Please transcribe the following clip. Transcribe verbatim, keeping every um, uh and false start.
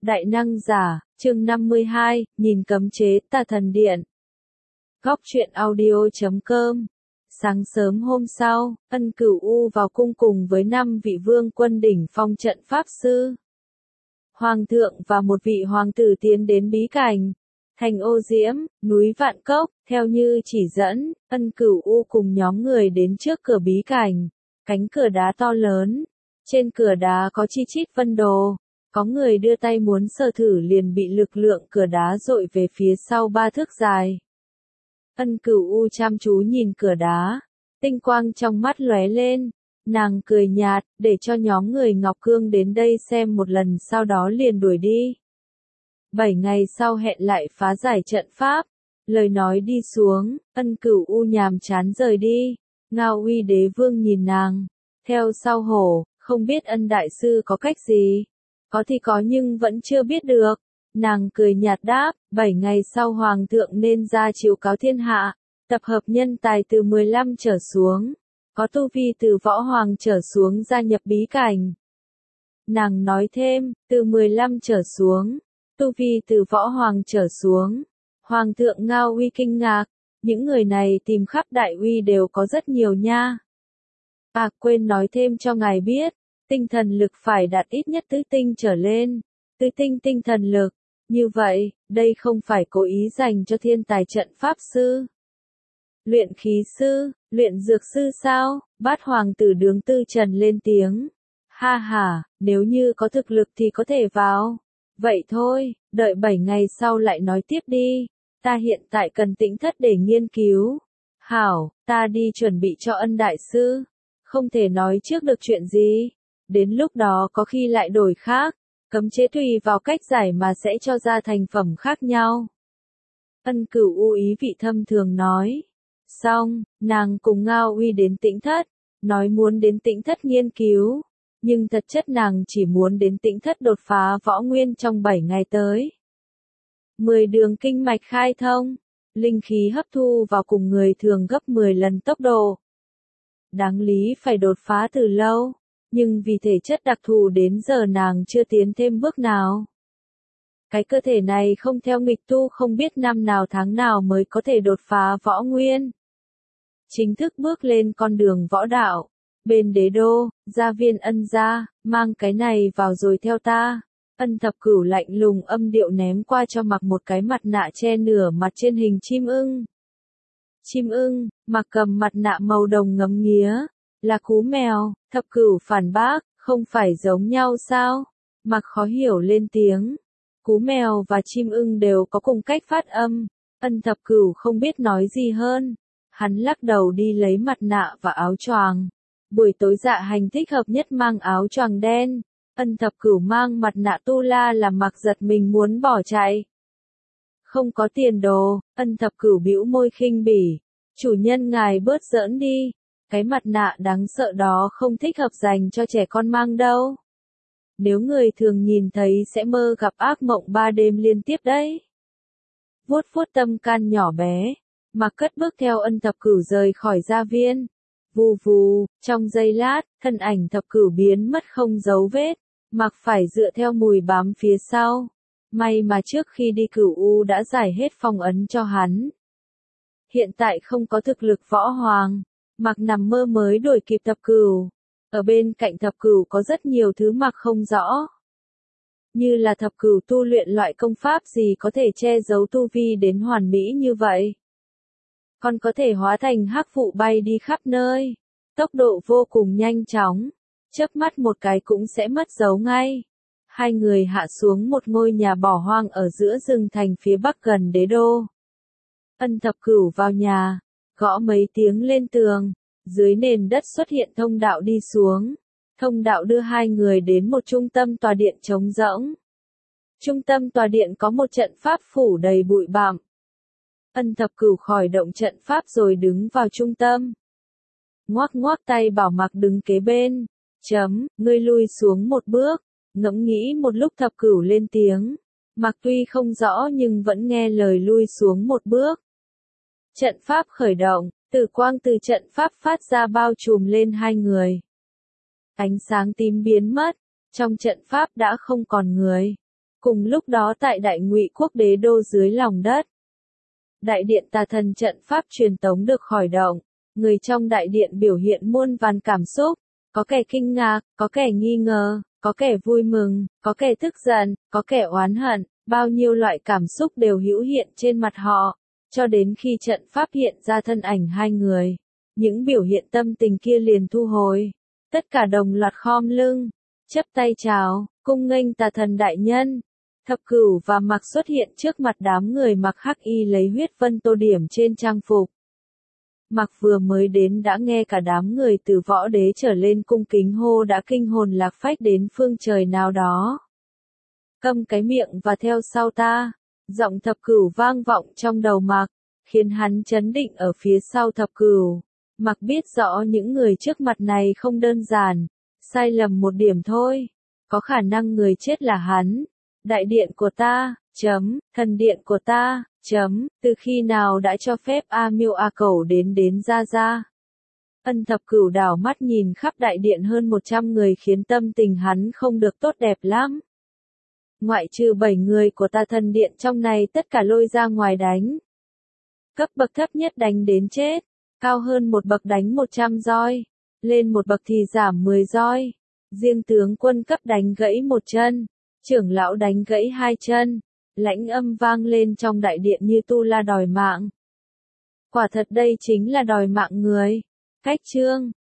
Đại năng giả, chương năm mươi hai, nhìn cấm chế Tà Thần Điện. Góc truyện audio chấm com. Sáng sớm hôm sau, Ân Cửu U vào cung cùng với năm vị vương quân đỉnh phong trận pháp sư. Hoàng thượng và một vị hoàng tử tiến đến bí cảnh, thành Ô Diễm, núi Vạn Cốc, theo như chỉ dẫn, Ân Cửu U cùng nhóm người đến trước cửa bí cảnh, cánh cửa đá to lớn, trên cửa đá có chi chít vân đồ. Có người đưa tay muốn sờ thử liền bị lực lượng cửa đá dội về phía sau ba thước dài. Ân Cửu U chăm chú nhìn cửa đá, tinh quang trong mắt lóe lên, nàng cười nhạt, để cho nhóm người Ngọc Cương đến đây xem một lần sau đó liền đuổi đi. Bảy ngày sau hẹn lại phá giải trận pháp, lời nói đi xuống, Ân Cửu U nhàm chán rời đi, Ngao Uy Đế Vương nhìn nàng, theo sau hổ, không biết Ân Đại Sư có cách gì. Có thì có nhưng vẫn chưa biết được. Nàng cười nhạt đáp, bảy ngày sau Hoàng thượng nên ra chiếu cáo thiên hạ, tập hợp nhân tài từ mười lăm trở xuống, có tu vi từ võ hoàng trở xuống gia nhập bí cảnh. Nàng nói thêm, từ mười lăm trở xuống, tu vi từ võ hoàng trở xuống. Hoàng thượng Ngao Uy kinh ngạc, những người này tìm khắp Đại Uy đều có rất nhiều nha. À quên nói thêm cho ngài biết. Tinh thần lực phải đạt ít nhất tứ tinh trở lên, tứ tinh tinh thần lực, như vậy, đây không phải cố ý dành cho thiên tài trận pháp sư. Luyện khí sư, luyện dược sư sao? Bát hoàng tử Đường Tư Trần lên tiếng. Ha ha, nếu như có thực lực thì có thể vào. Vậy thôi, đợi bảy ngày sau lại nói tiếp đi, ta hiện tại cần tĩnh thất để nghiên cứu. Hảo, ta đi chuẩn bị cho Ân Đại Sư, không thể nói trước được chuyện gì. Đến lúc đó có khi lại đổi khác, cấm chế tùy vào cách giải mà sẽ cho ra thành phẩm khác nhau. Ân Cửu U ý vị thâm thường nói. Xong, nàng cùng Ngao Uy đến Tĩnh Thất, nói muốn đến Tĩnh Thất nghiên cứu, nhưng thật chất nàng chỉ muốn đến Tĩnh Thất đột phá võ nguyên trong bảy ngày tới. Mười đường kinh mạch khai thông, linh khí hấp thu vào cùng người thường gấp mười lần tốc độ. Đáng lý phải đột phá từ lâu. Nhưng vì thể chất đặc thù đến giờ nàng chưa tiến thêm bước nào. Cái cơ thể này không theo nghịch tu không biết năm nào tháng nào mới có thể đột phá võ nguyên. Chính thức bước lên con đường võ đạo. Bên đế đô, gia viên Ân gia, mang cái này vào rồi theo ta. Ân Thập Cửu lạnh lùng âm điệu ném qua cho mặc một cái mặt nạ che nửa mặt trên hình chim ưng. Chim ưng, mặc cầm mặt nạ màu đồng ngấm nghía. Là cú mèo, Thập Cửu phản bác, không phải giống nhau sao? Mặc khó hiểu lên tiếng. Cú mèo và chim ưng đều có cùng cách phát âm. Ân Thập Cửu không biết nói gì hơn. Hắn lắc đầu đi lấy mặt nạ và áo choàng. Buổi tối dạ hành thích hợp nhất mang áo choàng đen. Ân Thập Cửu mang mặt nạ tu la làm mặc giật mình muốn bỏ chạy. Không có tiền đồ, Ân Thập Cửu bĩu môi khinh bỉ. Chủ nhân ngài bớt giỡn đi. Cái mặt nạ đáng sợ đó không thích hợp dành cho trẻ con mang đâu. Nếu người thường nhìn thấy sẽ mơ gặp ác mộng ba đêm liên tiếp đấy. Vuốt vuốt tâm can nhỏ bé, Mặc cất bước theo Ân Thập Cửu rời khỏi gia viên. Vù vù, trong giây lát, thân ảnh Thập Cửu biến mất không dấu vết. Mặc phải dựa theo mùi bám phía sau. May mà trước khi đi Cửu U đã giải hết phong ấn cho hắn. Hiện tại không có thực lực võ hoàng. Mặc nằm mơ mới đuổi kịp Thập Cửu. Ở bên cạnh Thập Cửu có rất nhiều thứ Mặc không rõ. Như là Thập Cửu tu luyện loại công pháp gì có thể che giấu tu vi đến hoàn mỹ như vậy. Còn có thể hóa thành hắc vụ bay đi khắp nơi. Tốc độ vô cùng nhanh chóng. Chớp mắt một cái cũng sẽ mất dấu ngay. Hai người hạ xuống một ngôi nhà bỏ hoang ở giữa rừng thành phía bắc gần đế đô. Ân Thập Cửu vào nhà. Gõ mấy tiếng lên tường, dưới nền đất xuất hiện thông đạo đi xuống. Thông đạo đưa hai người đến một trung tâm tòa điện trống rỗng. Trung tâm tòa điện có một trận pháp phủ đầy bụi bặm. Ân Thập Cửu khỏi động trận pháp rồi đứng vào trung tâm. Ngoắc ngoắc tay bảo Mặc đứng kế bên. Chấm, ngươi lui xuống một bước. Ngẫm nghĩ một lúc Thập Cửu lên tiếng. Mặc tuy không rõ nhưng vẫn nghe lời lui xuống một bước. Trận pháp khởi động, tử quang từ trận pháp phát ra bao trùm lên hai người. Ánh sáng tím biến mất, trong trận pháp đã không còn người. Cùng lúc đó tại Đại Ngụy Quốc đế đô dưới lòng đất, đại điện tà thần trận pháp truyền tống được khởi động. Người trong đại điện biểu hiện muôn vàn cảm xúc, có kẻ kinh ngạc, có kẻ nghi ngờ, có kẻ vui mừng, có kẻ tức giận, có kẻ oán hận, bao nhiêu loại cảm xúc đều hữu hiện trên mặt họ, cho đến khi trận pháp hiện ra thân ảnh hai người. Những biểu hiện tâm tình kia liền thu hồi, tất cả đồng loạt khom lưng, chắp tay chào, cung nghênh tà thần đại nhân. Thập Cửu và Mặc xuất hiện trước mặt đám người mặc hắc y lấy huyết vân tô điểm trên trang phục. Mặc vừa mới đến đã nghe cả đám người từ võ đế trở lên cung kính hô đã kinh hồn lạc phách đến phương trời nào đó. Câm cái miệng và theo sau ta, giọng Thập Cửu vang vọng trong đầu Mặc, khiến hắn chấn định ở phía sau Thập Cửu. Mặc biết rõ những người trước mặt này không đơn giản, sai lầm một điểm thôi, có khả năng người chết là hắn. Đại điện của ta, chấm, thần điện của ta, chấm, từ khi nào đã cho phép A Miêu A Cẩu đến đến ra ra. Ân Thập Cửu đảo mắt nhìn khắp đại điện hơn một trăm người khiến tâm tình hắn không được tốt đẹp lắm. Ngoại trừ bảy người của tà thần điện trong này tất cả lôi ra ngoài đánh. Cấp bậc thấp nhất đánh đến chết, cao hơn một bậc đánh một trăm roi, lên một bậc thì giảm mười roi. Riêng tướng quân cấp đánh gãy một chân, trưởng lão đánh gãy hai chân, lãnh âm vang lên trong đại điện như tu la đòi mạng. Quả thật đây chính là đòi mạng người. Cách chương